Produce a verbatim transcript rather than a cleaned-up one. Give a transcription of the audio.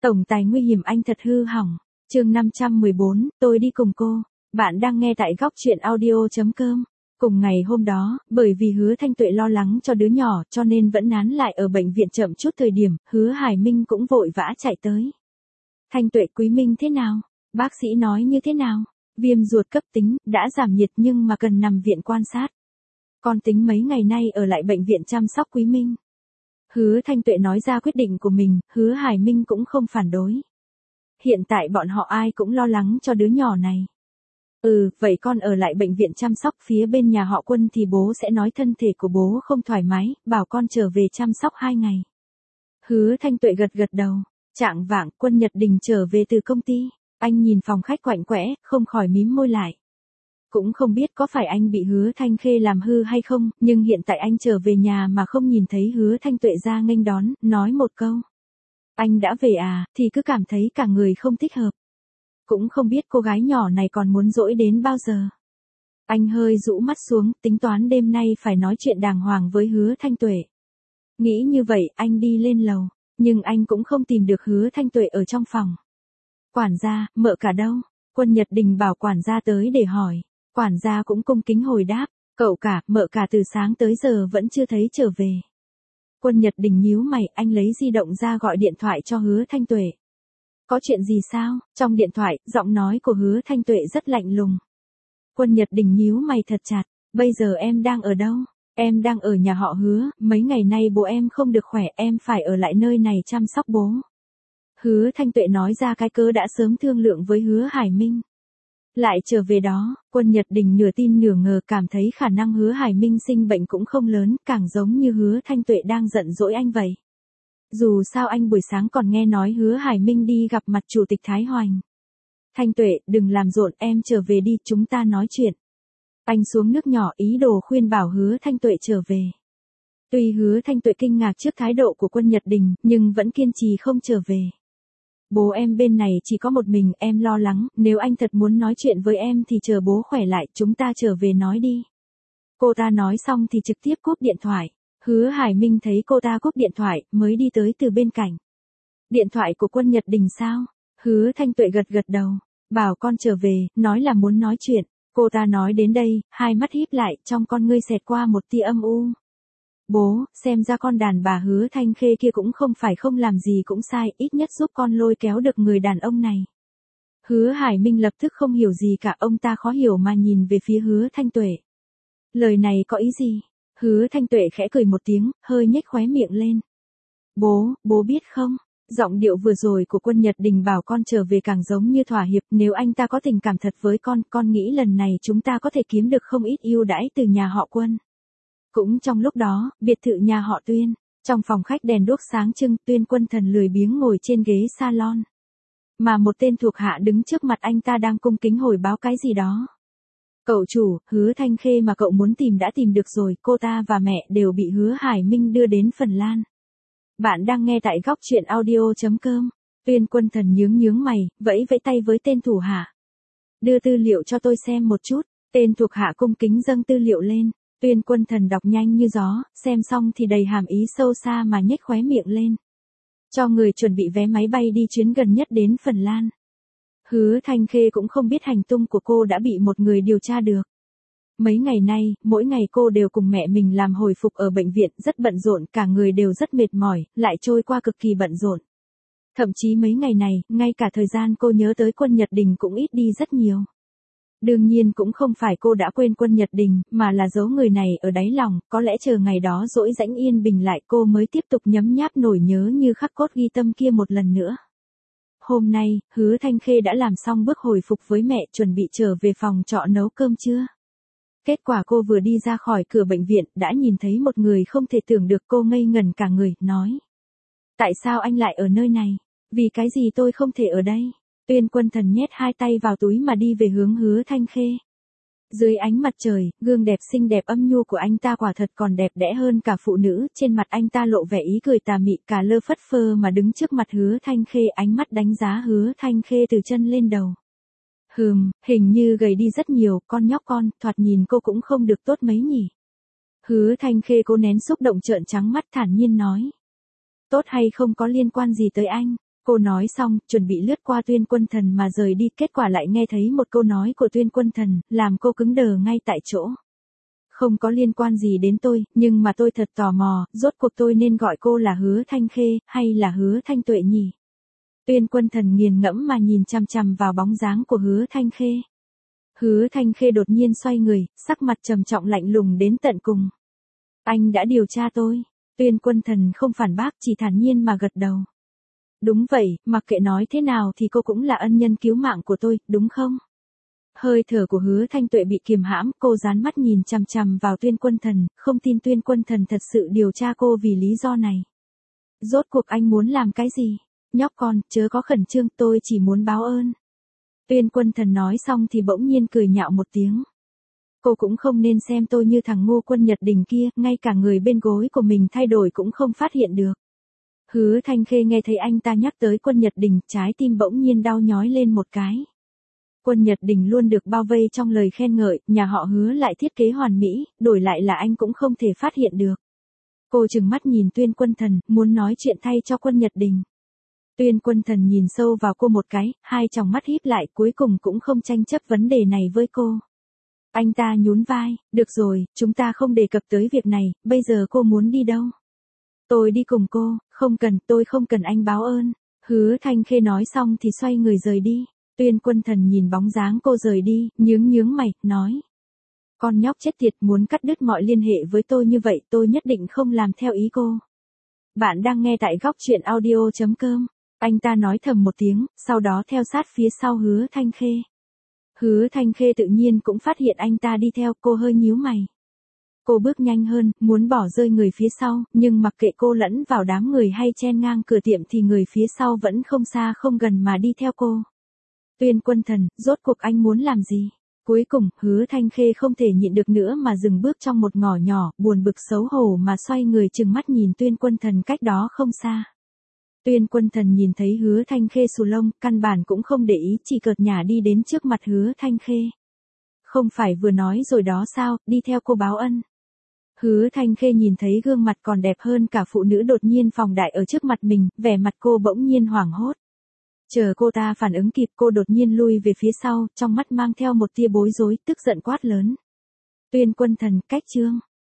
Tổng tài nguy hiểm anh thật hư hỏng. Chương năm trăm mười bốn, tôi đi cùng cô. Bạn đang nghe tại góc truyện audio chấm com. Cùng ngày hôm đó, bởi vì Hứa Thanh Tuệ lo lắng cho đứa nhỏ cho nên vẫn nán lại ở bệnh viện chậm chút thời điểm, Hứa Hải Minh cũng vội vã chạy tới. Thanh Tuệ, Quý Minh thế nào? Bác sĩ nói như thế nào? Viêm ruột cấp tính, đã giảm nhiệt nhưng mà cần nằm viện quan sát. Con tính mấy ngày nay ở lại bệnh viện chăm sóc Quý Minh. Hứa Thanh Tuệ nói ra quyết định của mình, Hứa Hải Minh cũng không phản đối. Hiện tại bọn họ ai cũng lo lắng cho đứa nhỏ này. Ừ, vậy con ở lại bệnh viện chăm sóc, phía bên nhà họ Quân thì bố sẽ nói thân thể của bố không thoải mái, bảo con trở về chăm sóc hai ngày. Hứa Thanh Tuệ gật gật đầu. Trạng vạng, Quân Nhật Đình trở về từ công ty. Anh nhìn phòng khách quạnh quẽ, không khỏi mím môi lại. Cũng không biết có phải anh bị Hứa Thanh Khê làm hư hay không, nhưng hiện tại anh trở về nhà mà không nhìn thấy Hứa Thanh Tuệ ra nghênh đón, nói một câu. Anh đã về à, thì cứ cảm thấy cả người không thích hợp. Cũng không biết cô gái nhỏ này còn muốn dỗi đến bao giờ. Anh hơi rũ mắt xuống, tính toán đêm nay phải nói chuyện đàng hoàng với Hứa Thanh Tuệ. Nghĩ như vậy, anh đi lên lầu, nhưng anh cũng không tìm được Hứa Thanh Tuệ ở trong phòng. Quản gia, mợ cả đâu? Quân Nhật Đình bảo quản gia tới để hỏi. Quản gia cũng cung kính hồi đáp, cậu cả, mợ cả từ sáng tới giờ vẫn chưa thấy trở về. Quân Nhật Đình nhíu mày, anh lấy di động ra gọi điện thoại cho Hứa Thanh Tuệ. Có chuyện gì sao? Trong điện thoại, giọng nói của Hứa Thanh Tuệ rất lạnh lùng. Quân Nhật Đình nhíu mày thật chặt, bây giờ em đang ở đâu? Em đang ở nhà họ Hứa, mấy ngày nay bố em không được khỏe, em phải ở lại nơi này chăm sóc bố. Hứa Thanh Tuệ nói ra cái cớ đã sớm thương lượng với Hứa Hải Minh. Lại trở về đó, Quân Nhật Đình nửa tin nửa ngờ, cảm thấy khả năng Hứa Hải Minh sinh bệnh cũng không lớn, càng giống như Hứa Thanh Tuệ đang giận dỗi anh vậy. Dù sao anh buổi sáng còn nghe nói Hứa Hải Minh đi gặp mặt Chủ tịch Thái Hoành. Thanh Tuệ, đừng làm rộn, em trở về đi, chúng ta nói chuyện. Anh xuống nước nhỏ ý đồ khuyên bảo Hứa Thanh Tuệ trở về. Tuy Hứa Thanh Tuệ kinh ngạc trước thái độ của Quân Nhật Đình, nhưng vẫn kiên trì không trở về. Bố em bên này chỉ có một mình, em lo lắng, nếu anh thật muốn nói chuyện với em thì chờ bố khỏe lại, chúng ta trở về nói đi. Cô ta nói xong thì trực tiếp cúp điện thoại. Hứa Hải Minh thấy cô ta cúp điện thoại, mới đi tới từ bên cạnh. Điện thoại của Quân Nhật Đình sao? Hứa Thanh Tuệ gật gật đầu, bảo con trở về, nói là muốn nói chuyện. Cô ta nói đến đây, hai mắt híp lại, trong con ngươi xẹt qua một tia âm u. Bố, xem ra con đàn bà Hứa Thanh Khê kia cũng không phải không làm gì cũng sai, ít nhất giúp con lôi kéo được người đàn ông này. Hứa Hải Minh lập tức không hiểu gì cả, ông ta khó hiểu mà nhìn về phía Hứa Thanh Tuệ. Lời này có ý gì? Hứa Thanh Tuệ khẽ cười một tiếng, hơi nhếch khóe miệng lên. Bố, bố biết không? Giọng điệu vừa rồi của Quân Nhật Đình bảo con trở về càng giống như thỏa hiệp, nếu anh ta có tình cảm thật với con, con nghĩ lần này chúng ta có thể kiếm được không ít ưu đãi từ nhà họ Quân. Cũng trong lúc đó, biệt thự nhà họ Tuyên, trong phòng khách đèn đuốc sáng trưng, Tuyên Quân Thần lười biếng ngồi trên ghế salon. Mà một tên thuộc hạ đứng trước mặt anh ta đang cung kính hồi báo cái gì đó. Cậu chủ, Hứa Thanh Khê mà cậu muốn tìm đã tìm được rồi, cô ta và mẹ đều bị Hứa Hải Minh đưa đến Phần Lan. Bạn đang nghe tại góc truyện audio chấm com. Tuyên Quân Thần nhướng nhướng mày, vẫy vẫy tay với tên thủ hạ. Đưa tư liệu cho tôi xem một chút, tên thuộc hạ cung kính dâng tư liệu lên. Tuyên Quân Thần đọc nhanh như gió, xem xong thì đầy hàm ý sâu xa mà nhếch khóe miệng lên. Cho người chuẩn bị vé máy bay đi chuyến gần nhất đến Phần Lan. Hứa Thanh Khê cũng không biết hành tung của cô đã bị một người điều tra được. Mấy ngày nay, mỗi ngày cô đều cùng mẹ mình làm hồi phục ở bệnh viện, rất bận rộn, cả người đều rất mệt mỏi, lại trôi qua cực kỳ bận rộn. Thậm chí mấy ngày này, ngay cả thời gian cô nhớ tới Quân Nhật Đình cũng ít đi rất nhiều. Đương nhiên cũng không phải cô đã quên Quân Nhật Đình, mà là giấu người này ở đáy lòng, có lẽ chờ ngày đó dỗi rãnh yên bình lại cô mới tiếp tục nhấm nháp nổi nhớ như khắc cốt ghi tâm kia một lần nữa. Hôm nay, Hứa Thanh Khê đã làm xong bước hồi phục với mẹ, chuẩn bị trở về phòng trọ nấu cơm trưa. Kết quả cô vừa đi ra khỏi cửa bệnh viện, đã nhìn thấy một người không thể tưởng được, cô ngây ngẩn cả người, nói. Tại sao anh lại ở nơi này? Vì cái gì tôi không thể ở đây? Tuyên Quân Thần nhét hai tay vào túi mà đi về hướng Hứa Thanh Khê. Dưới ánh mặt trời, gương đẹp xinh đẹp âm nhu của anh ta quả thật còn đẹp đẽ hơn cả phụ nữ, trên mặt anh ta lộ vẻ ý cười tà mị, cả lơ phất phơ mà đứng trước mặt Hứa Thanh Khê, ánh mắt đánh giá Hứa Thanh Khê từ chân lên đầu. Hừm, hình như gầy đi rất nhiều, con nhóc con, thoạt nhìn cô cũng không được tốt mấy nhỉ. Hứa Thanh Khê cố nén xúc động trợn trắng mắt thản nhiên nói. Tốt hay không có liên quan gì tới anh. Cô nói xong, chuẩn bị lướt qua Tuyên Quân Thần mà rời đi, kết quả lại nghe thấy một câu nói của Tuyên Quân Thần, làm cô cứng đờ ngay tại chỗ. Không có liên quan gì đến tôi, nhưng mà tôi thật tò mò, rốt cuộc tôi nên gọi cô là Hứa Thanh Khê, hay là Hứa Thanh Tuệ nhỉ? Tuyên Quân Thần nghiền ngẫm mà nhìn chằm chằm vào bóng dáng của Hứa Thanh Khê. Hứa Thanh Khê đột nhiên xoay người, sắc mặt trầm trọng lạnh lùng đến tận cùng. Anh đã điều tra tôi. Tuyên Quân Thần không phản bác, chỉ thản nhiên mà gật đầu. Đúng vậy, mặc kệ nói thế nào thì cô cũng là ân nhân cứu mạng của tôi, đúng không? Hơi thở của Hứa Thanh Tuệ bị kiềm hãm, cô dán mắt nhìn chằm chằm vào Tuyên Quân Thần, không tin Tuyên Quân Thần thật sự điều tra cô vì lý do này. Rốt cuộc anh muốn làm cái gì? Nhóc con, chớ có khẩn trương, tôi chỉ muốn báo ơn. Tuyên Quân Thần nói xong thì bỗng nhiên cười nhạo một tiếng. Cô cũng không nên xem tôi như thằng ngu Quân Nhật Đình kia, ngay cả người bên gối của mình thay đổi cũng không phát hiện được. Hứa Thanh Khê nghe thấy anh ta nhắc tới Quân Nhật Đình, trái tim bỗng nhiên đau nhói lên một cái. Quân Nhật Đình luôn được bao vây trong lời khen ngợi, nhà họ Hứa lại thiết kế hoàn mỹ, đổi lại là anh cũng không thể phát hiện được. Cô trừng mắt nhìn Tuyên Quân Thần, muốn nói chuyện thay cho Quân Nhật Đình. Tuyên Quân Thần nhìn sâu vào cô một cái, hai tròng mắt híp lại, cuối cùng cũng không tranh chấp vấn đề này với cô. Anh ta nhún vai, được rồi, chúng ta không đề cập tới việc này, bây giờ cô muốn đi đâu? Tôi đi cùng cô, không cần, tôi không cần anh báo ơn. Hứa Thanh Khê nói xong thì xoay người rời đi. Tuyên Quân Thần nhìn bóng dáng cô rời đi, nhướng nhướng mày, nói. Con nhóc chết tiệt, muốn cắt đứt mọi liên hệ với tôi như vậy, tôi nhất định không làm theo ý cô. Bạn đang nghe tại góc truyện audio chấm com. Anh ta nói thầm một tiếng, sau đó theo sát phía sau Hứa Thanh Khê. Hứa Thanh Khê tự nhiên cũng phát hiện anh ta đi theo, cô hơi nhíu mày. Cô bước nhanh hơn, muốn bỏ rơi người phía sau, nhưng mặc kệ cô lẫn vào đám người hay chen ngang cửa tiệm thì người phía sau vẫn không xa không gần mà đi theo cô. Tuyên Quân Thần, rốt cuộc anh muốn làm gì? Cuối cùng, Hứa Thanh Khê không thể nhịn được nữa mà dừng bước trong một ngõ nhỏ, buồn bực xấu hổ mà xoay người trừng mắt nhìn Tuyên Quân Thần cách đó không xa. Tuyên Quân Thần nhìn thấy Hứa Thanh Khê xù lông, căn bản cũng không để ý, chỉ cợt nhả đi đến trước mặt Hứa Thanh Khê. Không phải vừa nói rồi đó sao, đi theo cô báo ân. Hứa Thanh Khê nhìn thấy gương mặt còn đẹp hơn cả phụ nữ đột nhiên phóng đại ở trước mặt mình, vẻ mặt cô bỗng nhiên hoảng hốt. Chờ cô ta phản ứng kịp, cô đột nhiên lui về phía sau, trong mắt mang theo một tia bối rối, tức giận quát lớn. Tuyên Quân Thần, cách chương.